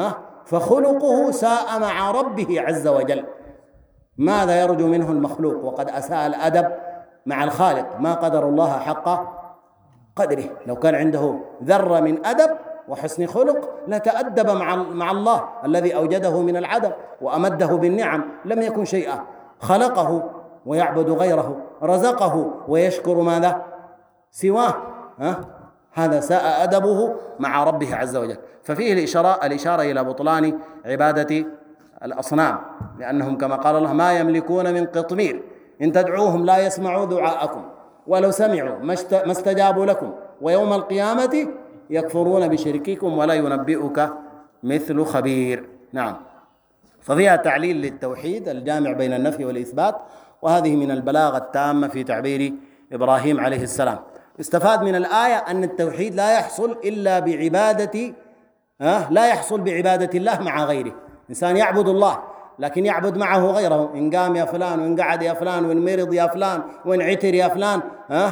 فخلقه ساء مع ربه عز وجل. ماذا يرجو منه المخلوق وقد أساء الأدب مع الخالق؟ ما قدر الله حق قدره. لو كان عنده ذرة من أدب وحسن خلق لتأدب مع الله الذي أوجده من العدم وأمده بالنعم، لم يكن شيئا، خلقه ويعبد غيره، رزقه ويشكر ماذا؟ سواه. هذا ساء أدبه مع ربه عز وجل. ففيه الإشارة إلى بطلان عبادة الأصنام، لأنهم كما قال الله ما يملكون من قطمير إن تدعوهم لا يسمعوا دعاءكم ولو سمعوا ما استجابوا لكم ويوم القيامة يكفرون بشرككم ولا ينبئك مثل خبير. نعم، ففيها تعليل للتوحيد الجامع بين النفي والإثبات، وهذه من البلاغة التامة في تعبير إبراهيم عليه السلام. استفاد من الآية أن التوحيد لا يحصل إلا بعبادة لا يحصل بعبادة الله مع غيره. إنسان يعبد الله لكن يعبد معه غيره، إن قام يا فلان، وإن قعد يا فلان، وإن مرض يا فلان، وإن عتر يا فلان،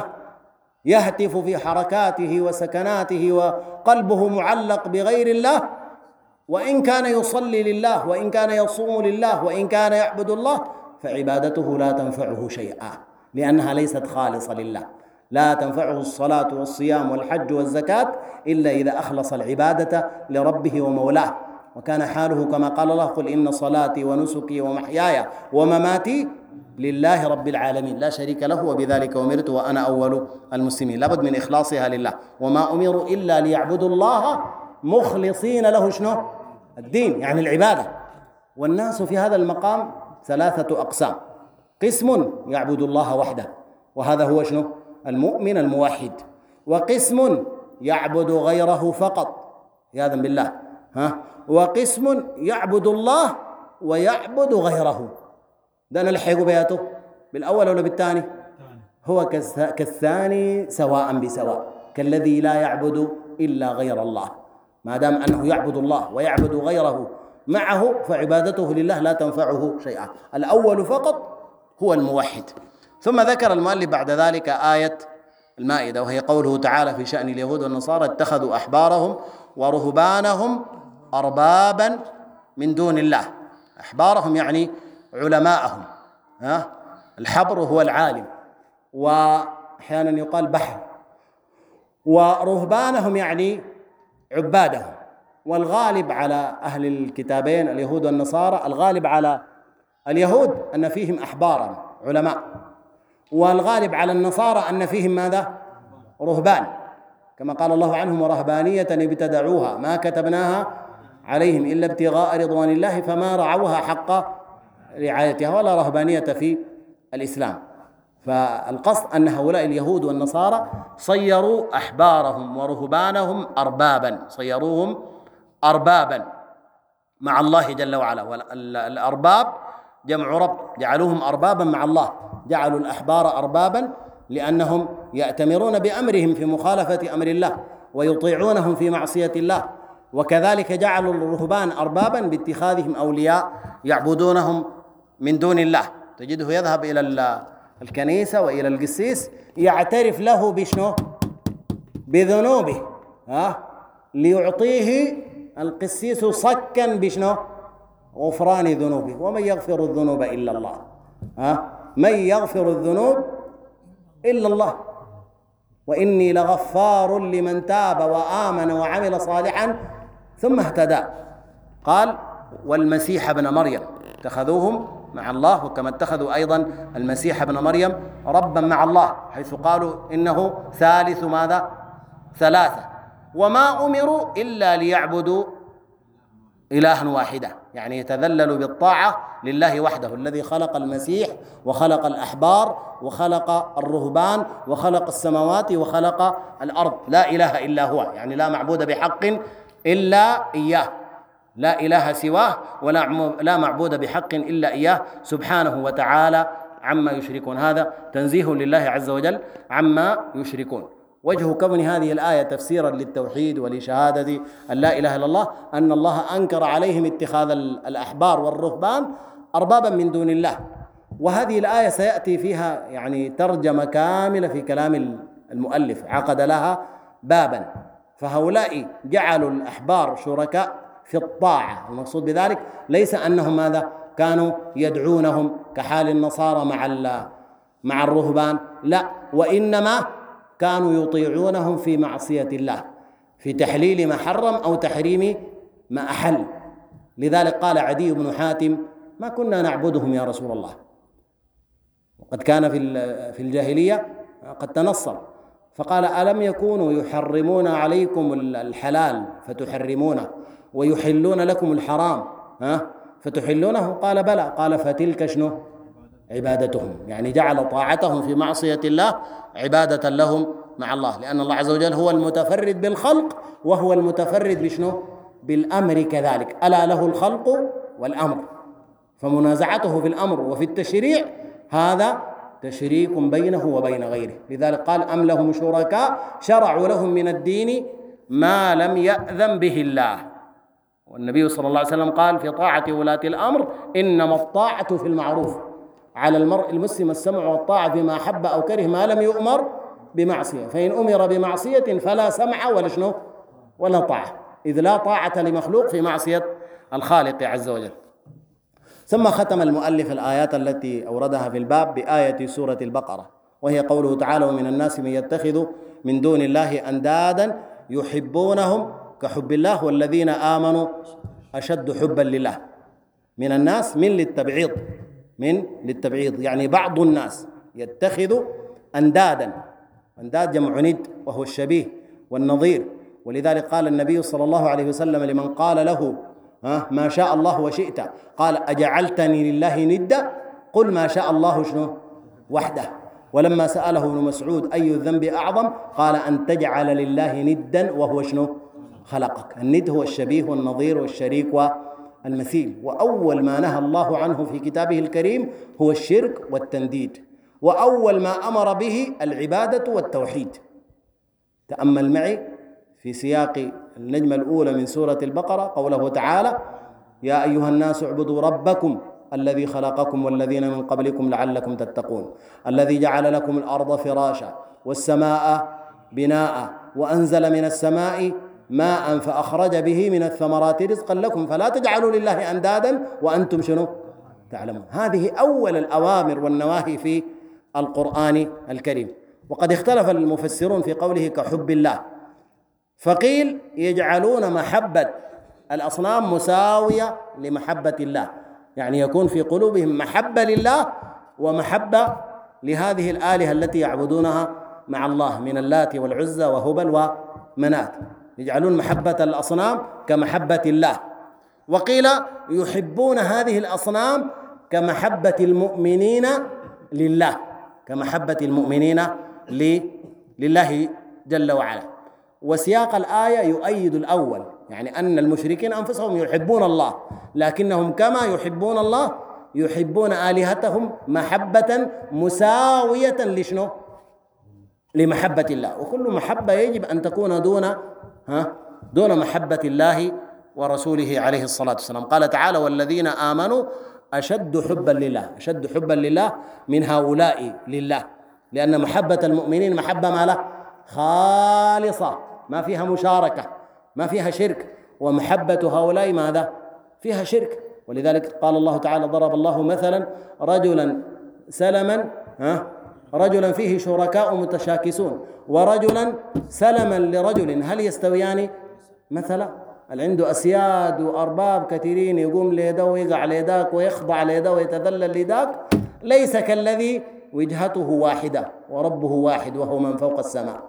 يهتف في حركاته وسكناته وقلبه معلق بغير الله، وإن كان يصلي لله وإن كان يصوم لله وإن كان يعبد الله، فعبادته لا تنفعه شيئا، لأنها ليست خالصة لله. لا تنفعه الصلاة والصيام والحج والزكاة إلا إذا أخلص العبادة لربه ومولاه، وكان حاله كما قال الله قل إن صلاتي ونسكي ومحياي ومماتي لله رب العالمين لا شريك له وبذلك أمرت وأنا أول المسلمين. لابد من إخلاصها لله، وما أمروا إلا ليعبدوا الله مخلصين له شنو؟ الدين، يعني العبادة. والناس في هذا المقام ثلاثة أقسام: قسم يعبد الله وحده وهذا هو شنو؟ المؤمن الموحد، وقسم يعبد غيره فقط عياذا بالله، وقسم يعبد الله ويعبد غيره. ده نلحق بياته بالأول ولا بالثاني؟ هو كالثاني سواء بسواء، كالذي لا يعبد إلا غير الله. ما دام أنه يعبد الله ويعبد غيره معه فعبادته لله لا تنفعه شيئا. الأول فقط هو الموحد. ثم ذكر المؤلف بعد ذلك آية المائدة، وهي قوله تعالى في شأن اليهود والنصارى اتخذوا أحبارهم ورهبانهم أربابا من دون الله. أحبارهم يعني علماءهم، الحبر هو العالم، وأحيانا يقال بحر. ورهبانهم يعني عبادهم. والغالب على أهل الكتابين اليهود والنصارى، الغالب على اليهود أن فيهم أحبارا علماء، والغالب على النصارى أن فيهم ماذا؟ رهبان، كما قال الله عنهم: ورهبانية ابتدعوها ما كتبناها عليهم إلا ابتغاء رضوان الله فما رعوها حق رعايتها، ولا رهبانية في الإسلام. فالقصد أن هؤلاء اليهود والنصارى صيروا أحبارهم ورهبانهم أربابا، صيروهم أربابا مع الله جل وعلا. والأرباب جمع رب، جعلوهم أربابا مع الله، جعلوا الأحبار أربابا لأنهم يأتمرون بأمرهم في مخالفة أمر الله ويطيعونهم في معصية الله. وكذلك جعلوا الرهبان أربابا باتخاذهم أولياء يعبدونهم من دون الله. تجده يذهب إلى الكنيسة وإلى القسيس يعترف له بشنو؟ بذنوبه، ليعطيه القسيس صكا بشنو؟ غفران ذنوبه. ومن يغفر الذنوب إلا الله، من يغفر الذنوب إلا الله، وإني لغفار لمن تاب وآمن وعمل صالحا ثم اهتدى. قال: والمسيح ابن مريم اتخذوهم مع الله، وكما اتخذوا أيضا المسيح ابن مريم ربا مع الله، حيث قالوا إنه ثالث ماذا؟ ثلاثة. وما أمروا إلا ليعبدوا إلها واحدا، يعني يتذللوا بالطاعة لله وحده، الذي خلق المسيح وخلق الأحبار وخلق الرهبان وخلق السماوات وخلق الأرض. لا إله إلا هو، يعني لا معبود بحق إلا إياه، لا إله سواه، ولا معبود بحق إلا إياه سبحانه وتعالى عما يشركون. هذا تنزيه لله عز وجل عما يشركون. وجه كون هذه الآية تفسيرا للتوحيد ولشهادة أن لا إله إلا الله أن الله أنكر عليهم اتخاذ الأحبار والرهبان أربابا من دون الله. وهذه الآية سيأتي فيها يعني ترجمة كاملة في كلام المؤلف، عقد لها بابا. فهؤلاء جعلوا الأحبار شركاء في الطاعة. المقصود بذلك ليس أنهم ماذا؟ كانوا يدعونهم كحال النصارى مع الرهبان، لا، وإنما كانوا يطيعونهم في معصية الله، في تحليل ما حرم أو تحريم ما أحل. لذلك قال عدي بن حاتم: ما كنا نعبدهم يا رسول الله. وقد كان في الجاهلية قد تنصر، فقال: ألم يكونوا يحرمون عليكم الحلال فتحرمونه ويحلون لكم الحرام فتحلونه؟ قال: بلى. قال: فتلك شنو؟ عبادتهم، يعني جعل طاعتهم في معصية الله عبادة لهم مع الله، لأن الله عز وجل هو المتفرد بالخلق وهو المتفرد بشنو؟ بالأمر كذلك. ألا له الخلق والأمر، فمنازعته في الأمر وفي التشريع هذا تشريك بينه وبين غيره. لذلك قال: أم لهم شركاء شرعوا لهم من الدين ما لم يأذن به الله. والنبي صلى الله عليه وسلم قال في طاعة ولاة الأمر: إنما الطاعة في المعروف، على المرء المسلم السمع والطاعة فيما أحب أو كره ما لم يؤمر بمعصية، فإن أمر بمعصية فلا سمع ولا شنو ولا طاعة، إذ لا طاعة لمخلوق في معصية الخالق عز وجل. ثم ختم المؤلف الآيات التي أوردها في الباب بآية سورة البقرة، وهي قوله تعالى: ومن الناس من يتخذ من دون الله أندادا يحبونهم كحب الله والذين آمنوا أشد حبا لله. من الناس من للتبعيض، يعني بعض الناس يتخذ أندادا، أنداد جمع ند وهو الشبيه والنظير. ولذلك قال النبي صلى الله عليه وسلم لمن قال له: ما شاء الله وشئت، قال: أجعلتني لله ندا؟ قل ما شاء الله شنو وحده. ولما سأله ابن مسعود: أي الذنب أعظم؟ قال: أن تجعل لله ندا وهو شنو خلقك. الند هو الشبيه والنظير والشريك والمثيل. وأول ما نهى الله عنه في كتابه الكريم هو الشرك والتنديد، وأول ما أمر به العبادة والتوحيد. تأمل معي في سياق النجمة الأولى من سورة البقرة قوله تعالى: يا أيها الناس اعبدوا ربكم الذي خلقكم والذين من قبلكم لعلكم تتقون، الذي جعل لكم الأرض فراشا والسماء بناء وأنزل من السماء ماء فأخرج به من الثمرات رزقا لكم فلا تجعلوا لله أندادا وأنتم شنو تعلمون. هذه أول الأوامر والنواهي في القرآن الكريم. وقد اختلف المفسرون في قوله كحب الله، فقيل يجعلون محبة الأصنام مساوية لمحبة الله، يعني يكون في قلوبهم محبة لله ومحبة لهذه الآلهة التي يعبدونها مع الله من اللات والعزى وهبل ومنات، يجعلون محبة الأصنام كمحبة الله. وقيل يحبون هذه الأصنام كمحبة المؤمنين لله، كمحبة المؤمنين لله جل وعلا. وسياق الآية يؤيد الأول، يعني أن المشركين أنفسهم يحبون الله، لكنهم كما يحبون الله يحبون آلهتهم محبة مساوية لشنو؟ لمحبة الله. وكل محبة يجب أن تكون دون محبة الله ورسوله عليه الصلاة والسلام. قال تعالى: والذين آمنوا أشد حبا لله، أشد حبا لله من هؤلاء لله، لأن محبة المؤمنين محبة ما له خالصة، ما فيها مشاركة، ما فيها شرك، ومحبة هؤلاء ماذا؟ فيها شرك. ولذلك قال الله تعالى: ضرب الله مثلا رجلا سلما رجلا فيه شركاء متشاكسون ورجلا سلما لرجل هل يستويان مثلا؟ اللي عنده أسياد وأرباب كثيرين يقوم ليده ويقع ليداك ويخضع ليده ويتذلل ليداك، ليس كالذي وجهته واحدة وربه واحد وهو من فوق السماء.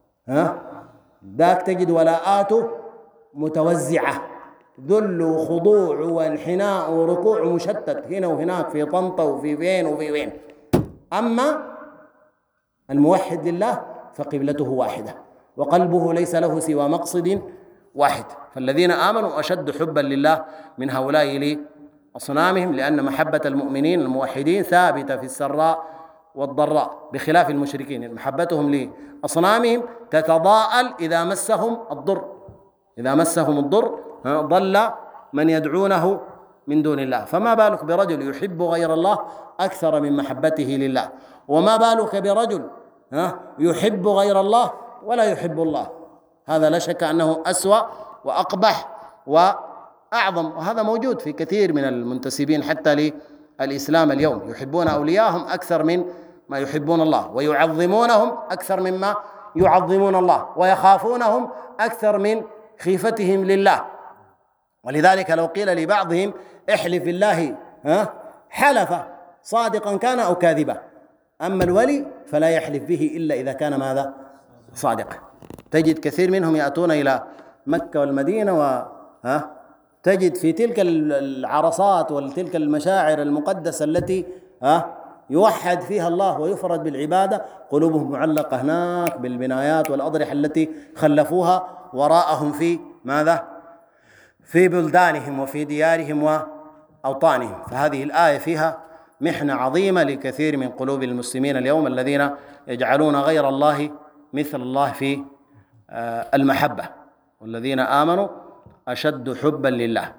ذاك تجد ولاءاته متوزعة، ذل وخضوع وانحناء وركوع مشتت هنا وهناك، في طنطا وفي وين وفي وين. أما الموحد لله فقبلته واحدة وقلبه ليس له سوى مقصد واحد. فالذين آمنوا أشد حبا لله من هؤلاء لأصنامهم، لأن محبة المؤمنين الموحدين ثابتة في السراء والضراء، بخلاف المشركين محبتهم لأصنامهم تتضاءل إذا مسهم الضر، إذا مسهم الضر ضل من يدعونه من دون الله. فما بالك برجل يحب غير الله أكثر من محبته لله، وما بالك برجل يحب غير الله ولا يحب الله؟ هذا لا شك أنه أسوأ وأقبح وأعظم. وهذا موجود في كثير من المنتسبين حتى للإسلام اليوم، يحبون أولياءهم أكثر من ما يحبون الله، ويعظمونهم أكثر مما يعظمون الله، ويخافونهم أكثر من خيفتهم لله. ولذلك لو قيل لبعضهم احلف بالله حلف صادقا كان أو كاذبا، أما الولي فلا يحلف به إلا إذا كان ماذا؟ صادقا. تجد كثير منهم يأتون إلى مكة والمدينة تجد في تلك العرصات وتلك المشاعر المقدسة التي يوحد فيها الله ويفرد بالعبادة، قلوبهم معلقة هناك بالبنايات والأضرحة التي خلفوها وراءهم في ماذا؟ في بلدانهم وفي ديارهم وأوطانهم. فهذه الآية فيها محنة عظيمة لكثير من قلوب المسلمين اليوم الذين يجعلون غير الله مثل الله في المحبة. والذين آمنوا أشد حبا لله.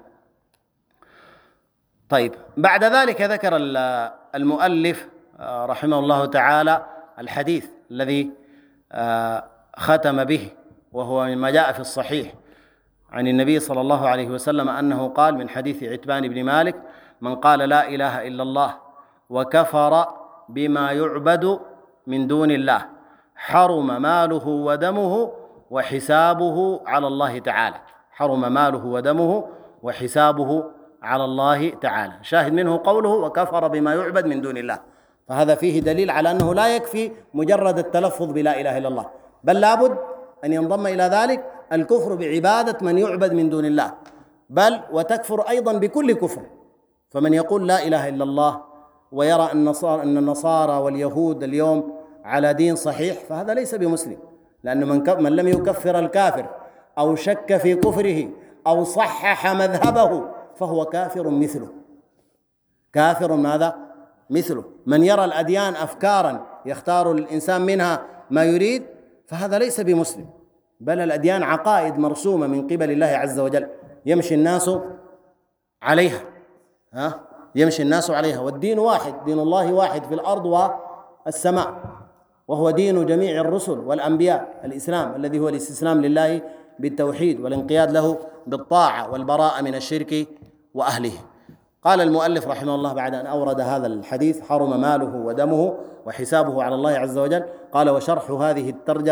طيب، بعد ذلك ذكر المؤلف رحمه الله تعالى الحديث الذي ختم به، وهو مما جاء في الصحيح عن النبي صلى الله عليه وسلم أنه قال من حديث عتبان بن مالك: من قال لا إله إلا الله وكفر بما يعبد من دون الله حرم ماله ودمه وحسابه على الله تعالى. حرم ماله ودمه وحسابه على الله تعالى. شاهد منه قوله: وكفر بما يعبد من دون الله. فهذا فيه دليل على أنه لا يكفي مجرد التلفظ بلا إله إلا الله، بل لابد أن ينضم إلى ذلك الكفر بعبادة من يعبد من دون الله، بل وتكفر أيضا بكل كفر. فمن يقول لا إله إلا الله ويرى أن النصارى واليهود اليوم على دين صحيح فهذا ليس بمسلم، لأن من لم يكفر الكافر أو شك في كفره أو صحح مذهبه فهو كافر مثله. كافر ماذا؟ مثله. من يرى الأديان أفكارا يختار الإنسان منها ما يريد فهذا ليس بمسلم، بل الأديان عقائد مرسومة من قبل الله عز وجل يمشي الناس عليها. يمشي الناس عليها. والدين واحد، دين الله واحد في الأرض والسماء، وهو دين جميع الرسل والأنبياء، الإسلام الذي هو الاستسلام لله بالتوحيد والانقياد له بالطاعة والبراءة من الشرك وأهله. قال المؤلف رحمه الله بعد أن أورد هذا الحديث: حرم ماله ودمه وحسابه على الله عز وجل، قال: وشرح هذه الترجمة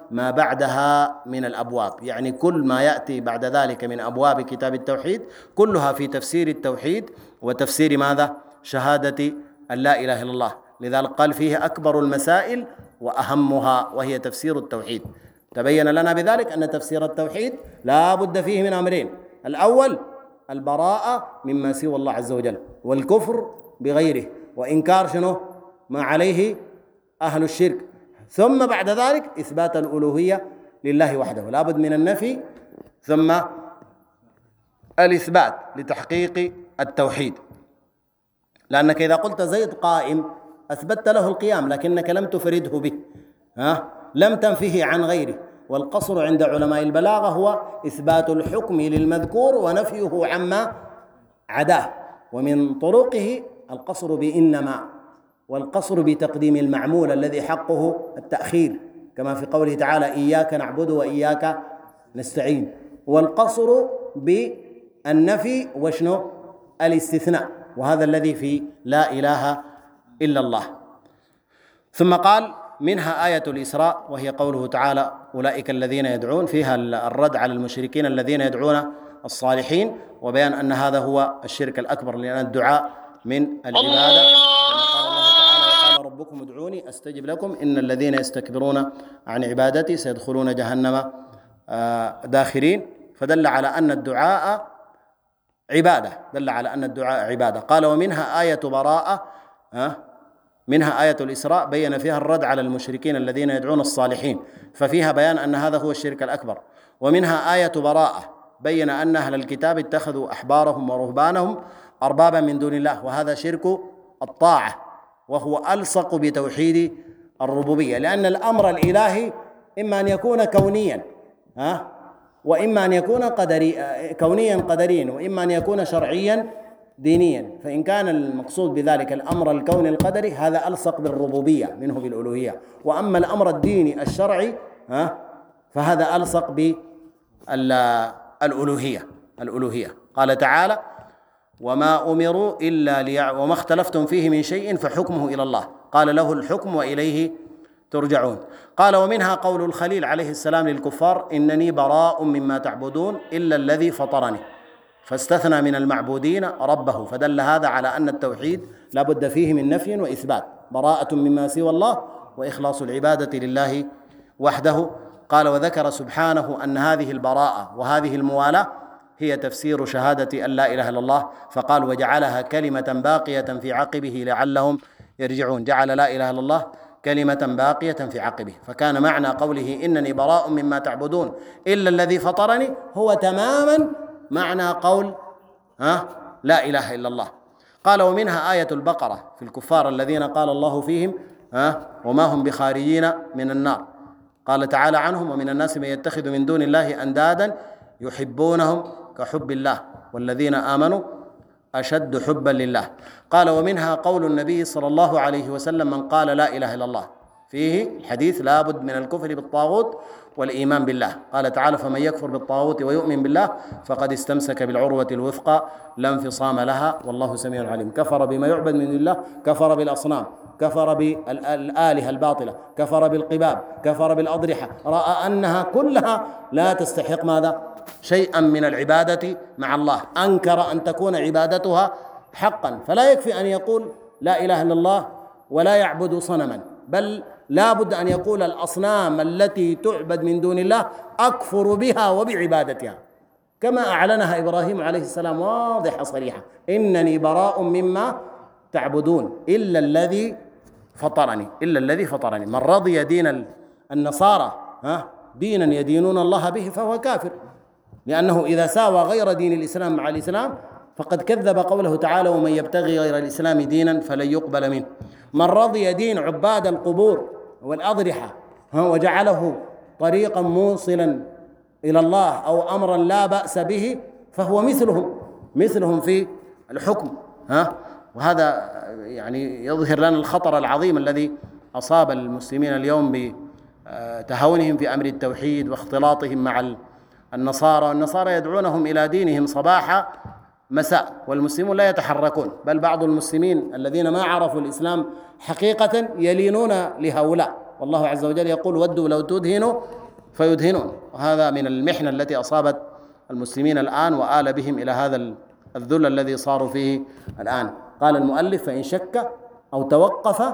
ما بعدها من الأبواب، يعني كل ما يأتي بعد ذلك من أبواب كتاب التوحيد كلها في تفسير التوحيد وتفسير ماذا؟ شهادة أن لا إله إلا الله. لذلك قال فيه أكبر المسائل وأهمها، وهي تفسير التوحيد. تبين لنا بذلك أن تفسير التوحيد لا بد فيه من أمرين: الأول البراءة مما سوى الله عز وجل، والكفر بغيره، وإنكار شنو؟ ما عليه أهل الشرك، ثم بعد ذلك إثبات الألوهية لله وحده. لا بد من النفي ثم الإثبات لتحقيق التوحيد. لأنك إذا قلت زيد قائم أثبتت له القيام، لكنك لم تفرده به، لم تنفيه عن غيره. والقصر عند علماء البلاغة هو إثبات الحكم للمذكور ونفيه عما عداه، ومن طرقه القصر بإنما، والقصر بتقديم المعمول الذي حقه التأخير، كما في قوله تعالى: إياك نعبد وإياك نستعين. والقصر بالنفي وشنو؟ الاستثناء، وهذا الذي في لا إله إلا الله. ثم قال: منها آية الإسراء، وهي قوله تعالى: أولئك الذين يدعون، فيها الرد على المشركين الذين يدعون الصالحين، وبيان أن هذا هو الشرك الأكبر، لأن الدعاء من العبادة، كما قال الله تعالى: وقال ربكم ادعوني أستجب لكم إن الذين يستكبرون عن عبادتي سيدخلون جهنم داخرين. فدل على أن الدعاء عبادة، دل على أن الدعاء عبادة. قال: ومنها آية براءة، منها آية الإسراء بين فيها الرد على المشركين الذين يدعون الصالحين، ففيها بيان أن هذا هو الشرك الأكبر. ومنها آية براءة بين أن أهل الكتاب اتخذوا أحبارهم ورهبانهم أربابا من دون الله، وهذا شرك الطاعة، وهو ألصق بتوحيد الربوبية، لأن الأمر الإلهي إما أن يكون كونيا وإما أن يكون كونيا قدريا، وإما أن يكون شرعيا دينيا. فإن كان المقصود بذلك الأمر الكوني القدري، هذا ألصق بالربوبية منه بالألوهية، وأما الأمر الديني الشرعي فهذا ألصق بالألوهية. قال تعالى: وما أمروا إلا وما اختلفتم فيه من شيء فحكمه إلى الله، قال له الحكم وإليه ترجعون. قال: ومنها قول الخليل عليه السلام للكفار: إنني براء مما تعبدون إلا الذي فطرني، فاستثنى من المعبودين ربه، فدل هذا على أن التوحيد لا بد فيه من نفي وإثبات، براءة مما سوى الله وإخلاص العبادة لله وحده. قال: وذكر سبحانه أن هذه البراءة وهذه الموالاة هي تفسير شهادة أن لا إله إلا الله، فقال: وجعلها كلمة باقية في عقبه لعلهم يرجعون. جعل لا إله إلا الله كلمة باقية في عقبه، فكان معنى قوله إنني براء مما تعبدون إلا الذي فطرني هو تماما معنى قول لا إله إلا الله. قال: ومنها آية البقرة في الكفار الذين قال الله فيهم وما هم بخارجين من النار. قال تعالى عنهم: ومن الناس من يتخذ من دون الله أندادا يحبونهم كحب الله والذين آمنوا أشد حبا لله. قال: ومنها قول النبي صلى الله عليه وسلم: من قال لا إله إلا الله، فيه الحديث لابد من الكفر بالطاغوت والإيمان بالله. قال تعالى: فمن يكفر بالطاغوت ويؤمن بالله فقد استمسك بالعروة الوثقى لا انفصام لها والله سميع عليم. كفر بما يعبد من دون الله، كفر بالأصنام، كفر بالآلهة الباطلة، كفر بالقباب، كفر بالأضرحة، رأى أنها كلها لا تستحق ماذا؟ شيئا من العبادة مع الله، أنكر أن تكون عبادتها حقا. فلا يكفي أن يقول لا إله إلا الله ولا يعبد صنما، بل لا بد أن يقول الأصنام التي تعبد من دون الله أكفر بها وبعبادتها، كما أعلنها إبراهيم عليه السلام واضحة صريحة: إنني براء مما تعبدون إلا الذي فطرني، إلا الذي فطرني. من رضي دين النصارى دينا يدينون الله به فهو كافر، لأنه إذا ساوى غير دين الإسلام مع الإسلام فقد كذب قوله تعالى: ومن يبتغي غير الإسلام دينا فلن يقبل منه. من رضي دين عباد القبور والأضرحة وجعله طريقا موصلا إلى الله أو أمرا لا بأس به فهو مثلهم في الحكم. وهذا يعني يظهر لنا الخطر العظيم الذي أصاب المسلمين اليوم بتهاونهم في أمر التوحيد واختلاطهم مع النصارى، والنصارى يدعونهم إلى دينهم صباح مساء، والمسلمون لا يتحركون، بل بعض المسلمين الذين ما عرفوا الإسلام حقيقة يلينون لهؤلاء والله عز وجل يقول ودوا لو تدهنوا فيدهنون. وهذا من المحنة التي أصابت المسلمين الآن وآل بهم إلى هذا الذل الذي صاروا فيه الآن. قال المؤلف فإن شك أو توقف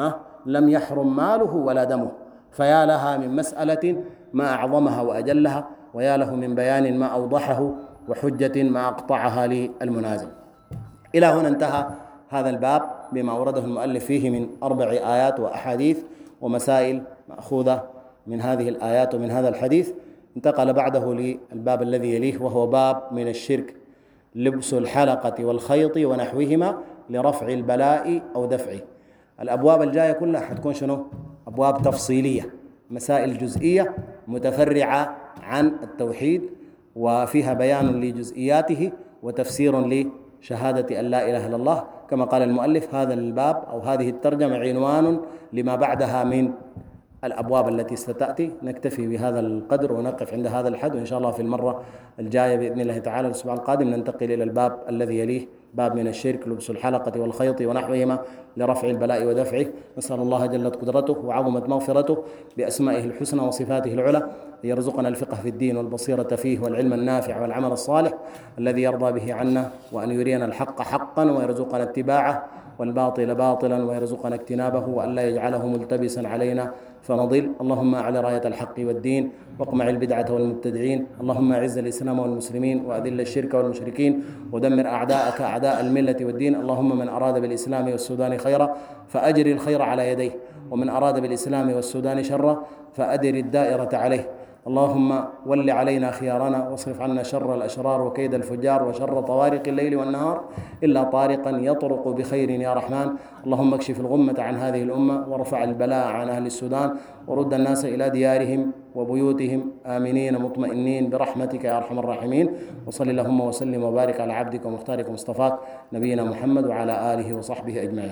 لم يحرم ماله ولا دمه. فيا لها من مسألة ما أعظمها وأجلها، ويا له من بيان ما أوضحه، وحجة ما أقطعها للمنازل. إلى هنا انتهى هذا الباب بما أورده المؤلف فيه من 4 آيات وأحاديث ومسائل مأخوذة من هذه الآيات ومن هذا الحديث. انتقل بعده للباب الذي يليه، وهو باب من الشرك لبس الحلقة والخيط ونحوهما لرفع البلاء أو دفعه. الأبواب الجاية كلها حتكون شنو؟ أبواب تفصيلية، مسائل جزئية متفرعة عن التوحيد، وفيها بيان لجزئياته وتفسير لشهادة أن لا إله إلا الله. كما قال المؤلف هذا الباب أو هذه الترجمة عنوان لما بعدها من الأبواب التي ستأتي. نكتفي بهذا القدر ونقف عند هذا الحد، وإن شاء الله في المرة الجاية بإذن الله تعالى الأسبوع القادم ننتقل إلى الباب الذي يليه، باب من الشرك لبس الحلقة والخيط ونحوهما لرفع البلاء ودفعه. نسأل الله جلت قدرته وعظمت مغفرته بأسمائه الحسنى وصفاته العلى أن يرزقنا الفقه في الدين والبصيرة فيه والعلم النافع والعمل الصالح الذي يرضى به عنا، وأن يرينا الحق حقا ويرزقنا اتباعه والباطل باطلا ويرزقنا اجتنابه، وأن لا يجعله ملتبسا علينا فنضل. اللهم أعل راية الحق والدين واقمع البدعة والمبتدعين. اللهم أعز الإسلام والمسلمين وأذل الشرك والمشركين ودمر أعداءك أعداء الملة والدين. اللهم من أراد بالإسلام والسودان خيرا فأجر الخير على يديه، ومن أراد بالإسلام والسودان شرا فأدر الدائرة عليه. اللهم ول علينا خيارنا واصرف عنا شر الأشرار وكيد الفجار وشر طوارق الليل والنهار إلا طارقا يطرق بخير يا رحمن. اللهم اكشف الغمة عن هذه الأمة وارفع البلاء عن أهل السودان، ورد الناس إلى ديارهم وبيوتهم آمنين مطمئنين برحمتك يا أرحم الراحمين. وصل اللهم وسلم وبارك على عبدك ومختارك مصطفاك نبينا محمد وعلى آله وصحبه أجمعين.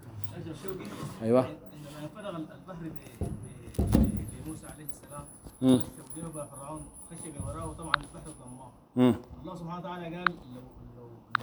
أيوة. عندما فرغ البحر بموسى عليه السلام جنب فرعون خشي وراه طبعا البحر ضماه. الله سبحانه وتعالى قال لو